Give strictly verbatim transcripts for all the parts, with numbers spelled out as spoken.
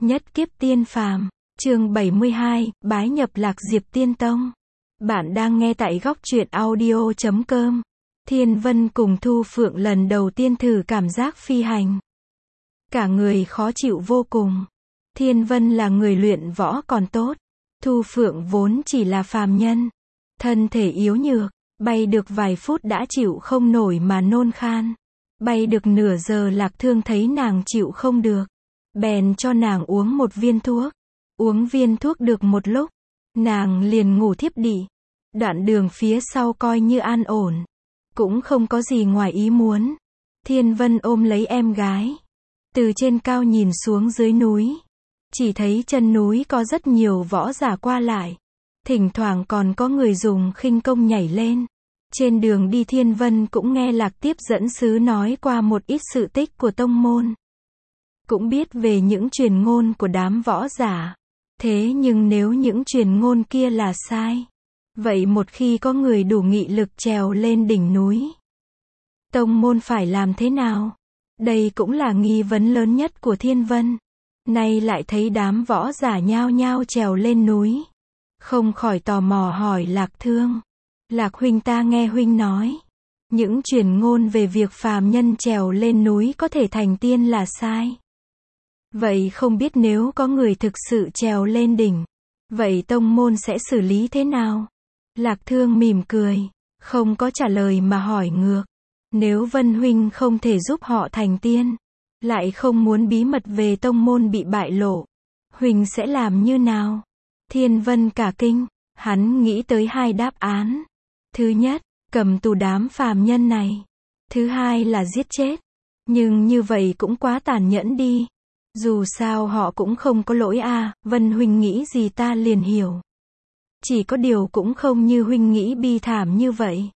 Nhất kiếp tiên phàm, chương bảy mươi hai, bái nhập Lạc Diệp Tiên Tông. Bạn đang nghe tại góc truyện audio chấm com. Thiên Vân cùng Thu Phượng lần đầu tiên thử cảm giác phi hành. Cả người khó chịu vô cùng. Thiên Vân là người luyện võ còn tốt. Thu Phượng vốn chỉ là phàm nhân. Thân thể yếu nhược, bay được vài phút đã chịu không nổi mà nôn khan. Bay được nửa giờ Lạc Thương thấy nàng chịu không được. Bèn cho nàng uống một viên thuốc. Uống viên thuốc được một lúc, nàng liền ngủ thiếp đi. Đoạn đường phía sau coi như an ổn. Cũng không có gì ngoài ý muốn. Thiên Vân ôm lấy em gái. Từ trên cao nhìn xuống dưới núi. Chỉ thấy chân núi có rất nhiều võ giả qua lại. Thỉnh thoảng còn có người dùng khinh công nhảy lên. Trên đường đi Thiên Vân cũng nghe Lạc Tiếp dẫn sứ nói qua một ít sự tích của tông môn. Cũng biết về những truyền ngôn của đám võ giả. Thế nhưng nếu những truyền ngôn kia là sai, vậy một khi có người đủ nghị lực trèo lên đỉnh núi, tông môn phải làm thế nào? Đây cũng là nghi vấn lớn nhất của Thiên Vân. Nay lại thấy đám võ giả nhao nhao trèo lên núi. Không khỏi tò mò hỏi Lạc Thương. Lạc huynh, ta nghe huynh nói, những truyền ngôn về việc phàm nhân trèo lên núi có thể thành tiên là sai. Vậy không biết nếu có người thực sự trèo lên đỉnh, vậy tông môn sẽ xử lý thế nào? Lạc Thương mỉm cười, không có trả lời mà hỏi ngược. Nếu Vân huynh không thể giúp họ thành tiên, lại không muốn bí mật về tông môn bị bại lộ, huynh sẽ làm như nào? Thiên Vân cả kinh, hắn nghĩ tới hai đáp án. Thứ nhất, cầm tù đám phàm nhân này. Thứ hai là giết chết. Nhưng như vậy cũng quá tàn nhẫn đi. Dù sao họ cũng không có lỗi à, Vân huynh nghĩ gì ta liền hiểu. Chỉ có điều cũng không như huynh nghĩ bi thảm như vậy.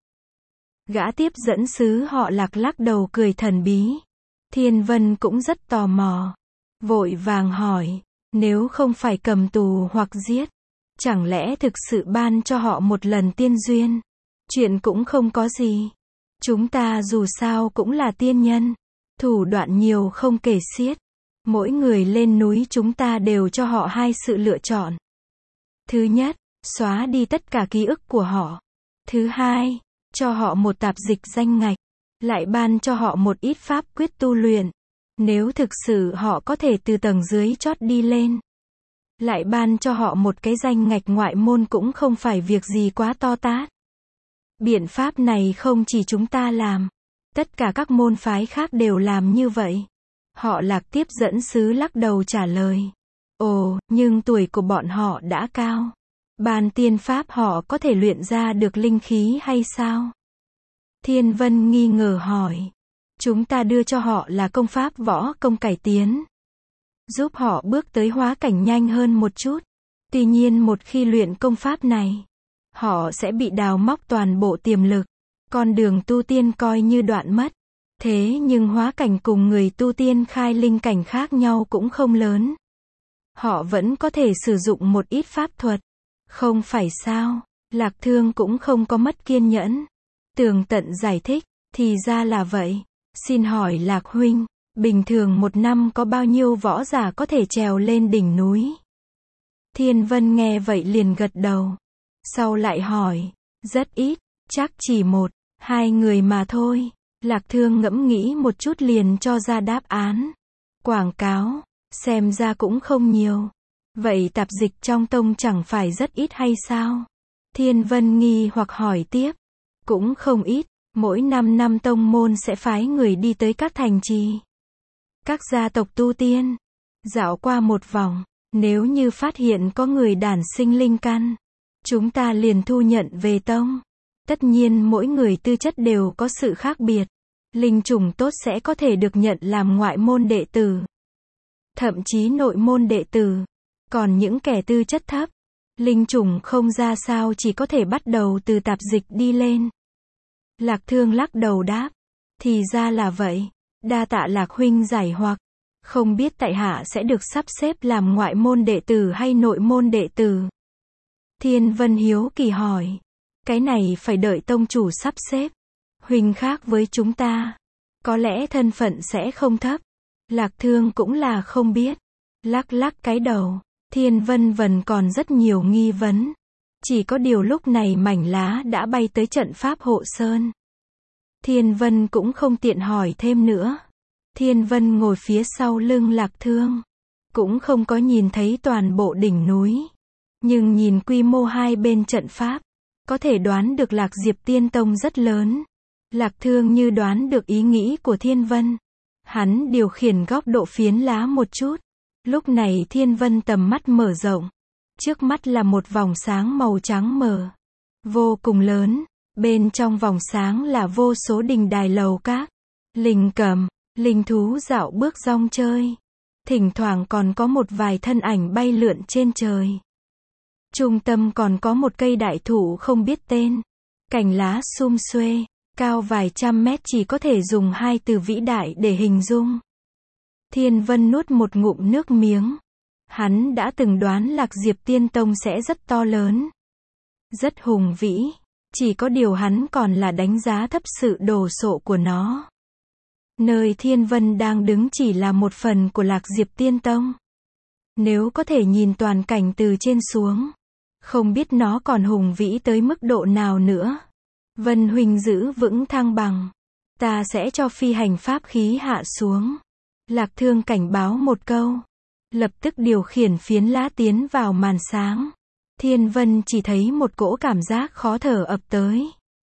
Gã tiếp dẫn sứ họ Lạc lắc đầu cười thần bí. Thiên Vân cũng rất tò mò. Vội vàng hỏi, nếu không phải cầm tù hoặc giết, chẳng lẽ thực sự ban cho họ một lần tiên duyên? Chuyện cũng không có gì. Chúng ta dù sao cũng là tiên nhân. Thủ đoạn nhiều không kể xiết. Mỗi người lên núi chúng ta đều cho họ hai sự lựa chọn. Thứ nhất, xóa đi tất cả ký ức của họ. Thứ hai, cho họ một tạp dịch danh ngạch. Lại ban cho họ một ít pháp quyết tu luyện. Nếu thực sự họ có thể từ tầng dưới chót đi lên. Lại ban cho họ một cái danh ngạch ngoại môn cũng không phải việc gì quá to tát. Biện pháp này không chỉ chúng ta làm. Tất cả các môn phái khác đều làm như vậy. Họ Lạc tiếp dẫn sứ lắc đầu trả lời. Ồ, nhưng tuổi của bọn họ đã cao. Bàn tiên pháp họ có thể luyện ra được linh khí hay sao? Thiên Vân nghi ngờ hỏi. Chúng ta đưa cho họ là công pháp võ công cải tiến. Giúp họ bước tới hóa cảnh nhanh hơn một chút. Tuy nhiên một khi luyện công pháp này, họ sẽ bị đào móc toàn bộ tiềm lực. Con đường tu tiên coi như đoạn mất. Thế nhưng hóa cảnh cùng người tu tiên khai linh cảnh khác nhau cũng không lớn. Họ vẫn có thể sử dụng một ít pháp thuật. Không phải sao? Lạc Thương cũng không có mất kiên nhẫn. Tường tận giải thích, thì ra là vậy. Xin hỏi Lạc huynh, bình thường một năm có bao nhiêu võ giả có thể trèo lên đỉnh núi? Thiên Vân nghe vậy liền gật đầu. Sau lại hỏi, rất ít, chắc chỉ một, hai người mà thôi. Lạc Thương ngẫm nghĩ một chút liền cho ra đáp án. Quảng cáo, xem ra cũng không nhiều. Vậy tạp dịch trong tông chẳng phải rất ít hay sao? Thiên Vân nghi hoặc hỏi tiếp. Cũng không ít, mỗi năm năm tông môn sẽ phái người đi tới các thành trì, các gia tộc tu tiên, dạo qua một vòng. Nếu như phát hiện có người đản sinh linh căn, chúng ta liền thu nhận về tông. Tất nhiên mỗi người tư chất đều có sự khác biệt. Linh chủng tốt sẽ có thể được nhận làm ngoại môn đệ tử. Thậm chí nội môn đệ tử. Còn những kẻ tư chất thấp, linh chủng không ra sao chỉ có thể bắt đầu từ tạp dịch đi lên. Lạc Thương lắc đầu đáp. Thì ra là vậy. Đa tạ Lạc huynh giải hoặc. Không biết tại hạ sẽ được sắp xếp làm ngoại môn đệ tử hay nội môn đệ tử? Thiên Vân hiếu kỳ hỏi. Cái này phải đợi tông chủ sắp xếp. Huynh khác với chúng ta, có lẽ thân phận sẽ không thấp. Lạc Thương cũng là không biết. Lắc lắc cái đầu, Thiên Vân vẫn còn rất nhiều nghi vấn. Chỉ có điều lúc này mảnh lá đã bay tới trận pháp hộ sơn. Thiên Vân cũng không tiện hỏi thêm nữa. Thiên Vân ngồi phía sau lưng Lạc Thương. Cũng không có nhìn thấy toàn bộ đỉnh núi. Nhưng nhìn quy mô hai bên trận pháp, có thể đoán được Lạc Diệp Tiên Tông rất lớn. Lạc Thương như đoán được ý nghĩ của Thiên Vân. Hắn điều khiển góc độ phiến lá một chút. Lúc này Thiên Vân tầm mắt mở rộng. Trước mắt là một vòng sáng màu trắng mờ. Vô cùng lớn. Bên trong vòng sáng là vô số đình đài lầu các. Linh cầm, linh thú dạo bước rong chơi. Thỉnh thoảng còn có một vài thân ảnh bay lượn trên trời. Trung tâm còn có một cây đại thụ không biết tên. Cành lá sum xuê, cao vài trăm mét, chỉ có thể dùng hai từ vĩ đại để hình dung. Thiên Vân nuốt một ngụm nước miếng. Hắn đã từng đoán Lạc Diệp Tiên Tông sẽ rất to lớn. Rất hùng vĩ. Chỉ có điều hắn còn là đánh giá thấp sự đồ sộ của nó. Nơi Thiên Vân đang đứng chỉ là một phần của Lạc Diệp Tiên Tông. Nếu có thể nhìn toàn cảnh từ trên xuống, không biết nó còn hùng vĩ tới mức độ nào nữa. Vân huynh giữ vững thăng bằng. Ta sẽ cho phi hành pháp khí hạ xuống. Lạc Thương cảnh báo một câu. Lập tức điều khiển phiến lá tiến vào màn sáng. Thiên Vân chỉ thấy một cỗ cảm giác khó thở ập tới.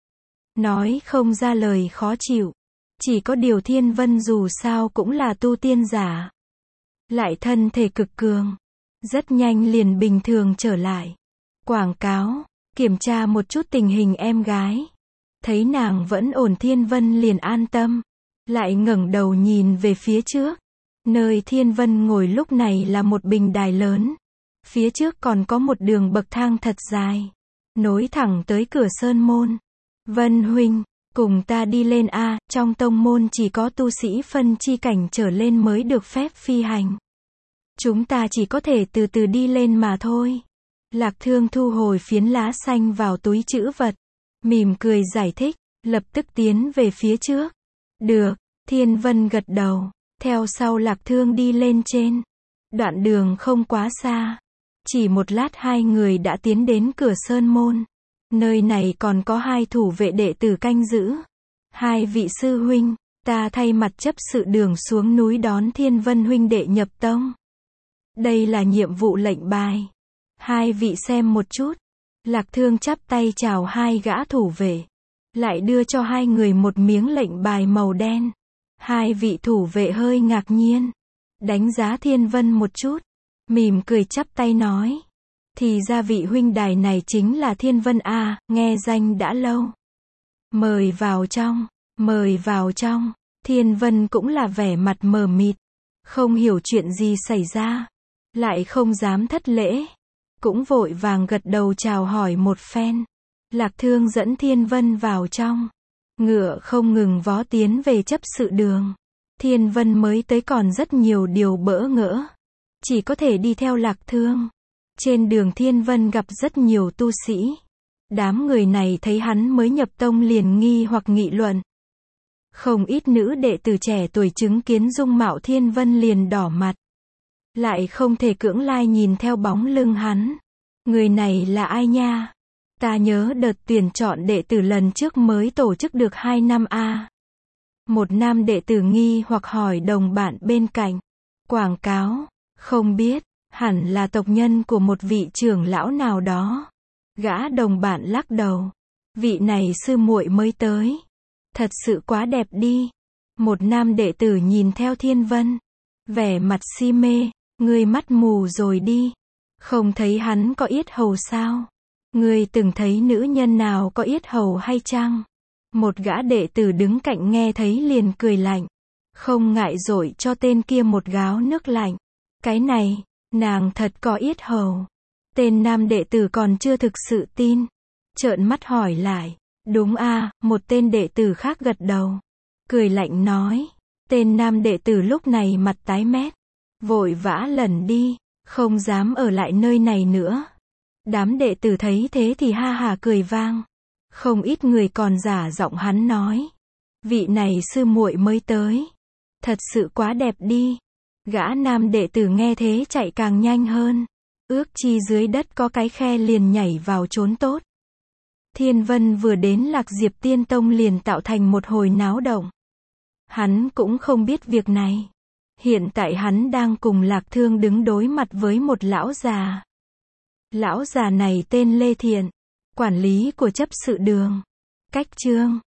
Nói không ra lời khó chịu. Chỉ có điều Thiên Vân dù sao cũng là tu tiên giả. Lại thân thể cực cường. Rất nhanh liền bình thường trở lại. Quảng cáo, kiểm tra một chút tình hình em gái. Thấy nàng vẫn ổn, Thiên Vân liền an tâm. Lại ngẩng đầu nhìn về phía trước. Nơi Thiên Vân ngồi lúc này là một bình đài lớn. Phía trước còn có một đường bậc thang thật dài. Nối thẳng tới cửa sơn môn. Vân huynh, cùng ta đi lên a, trong tông môn chỉ có tu sĩ phân chi cảnh trở lên mới được phép phi hành. Chúng ta chỉ có thể từ từ đi lên mà thôi. Lạc Thương thu hồi phiến lá xanh vào túi trữ vật. Mỉm cười giải thích, lập tức tiến về phía trước. Được, Thiên Vân gật đầu. Theo sau Lạc Thương đi lên trên. Đoạn đường không quá xa. Chỉ một lát hai người đã tiến đến cửa sơn môn. Nơi này còn có hai thủ vệ đệ tử canh giữ. Hai vị sư huynh, ta thay mặt chấp sự đường xuống núi đón Thiên Vân huynh đệ nhập tông. Đây là nhiệm vụ lệnh bài. Hai vị xem một chút. Lạc Thương chắp tay chào hai gã thủ vệ. Lại đưa cho hai người một miếng lệnh bài màu đen. Hai vị thủ vệ hơi ngạc nhiên. Đánh giá Thiên Vân một chút. Mỉm cười chắp tay nói. Thì ra vị huynh đài này chính là Thiên Vân a, nghe danh đã lâu. Mời vào trong, mời vào trong. Thiên Vân cũng là vẻ mặt mờ mịt. Không hiểu chuyện gì xảy ra. Lại không dám thất lễ. Cũng vội vàng gật đầu chào hỏi một phen. Lạc Thương dẫn Thiên Vân vào trong. Ngựa không ngừng vó tiến về chấp sự đường. Thiên Vân mới tới còn rất nhiều điều bỡ ngỡ. Chỉ có thể đi theo Lạc Thương. Trên đường Thiên Vân gặp rất nhiều tu sĩ. Đám người này thấy hắn mới nhập tông liền nghi hoặc nghị luận. Không ít nữ đệ tử trẻ tuổi chứng kiến dung mạo Thiên Vân liền đỏ mặt. Lại không thể cưỡng lai nhìn theo bóng lưng hắn. Người này là ai nha? Ta nhớ đợt tuyển chọn đệ tử lần trước mới tổ chức được hai năm a. Một nam đệ tử nghi hoặc hỏi đồng bạn bên cạnh. Quảng cáo, không biết, hẳn là tộc nhân của một vị trưởng lão nào đó. Gã đồng bạn lắc đầu. Vị này sư muội mới tới. Thật sự quá đẹp đi. Một nam đệ tử nhìn theo Thiên Vân. Vẻ mặt si mê. Ngươi mắt mù rồi đi. Không thấy hắn có yết hầu sao? Ngươi từng thấy nữ nhân nào có yết hầu hay chăng? Một gã đệ tử đứng cạnh nghe thấy liền cười lạnh. Không ngại dội cho tên kia một gáo nước lạnh. Cái này, nàng thật có yết hầu. Tên nam đệ tử còn chưa thực sự tin. Trợn mắt hỏi lại. Đúng a, một tên đệ tử khác gật đầu. Cười lạnh nói. Tên nam đệ tử lúc này mặt tái mét. Vội vã lẩn đi. Không dám ở lại nơi này nữa. Đám đệ tử thấy thế thì ha hà cười vang. Không ít người còn giả giọng hắn nói. Vị này sư muội mới tới. Thật sự quá đẹp đi. Gã nam đệ tử nghe thế chạy càng nhanh hơn. Ước chi dưới đất có cái khe liền nhảy vào trốn tốt. Thiên Vân vừa đến Lạc Diệp Tiên Tông liền tạo thành một hồi náo động. Hắn cũng không biết việc này. Hiện tại hắn đang cùng Lạc Thương đứng đối mặt với một lão già. Lão già này tên Lê Thiện, quản lý của chấp sự đường. Cách chương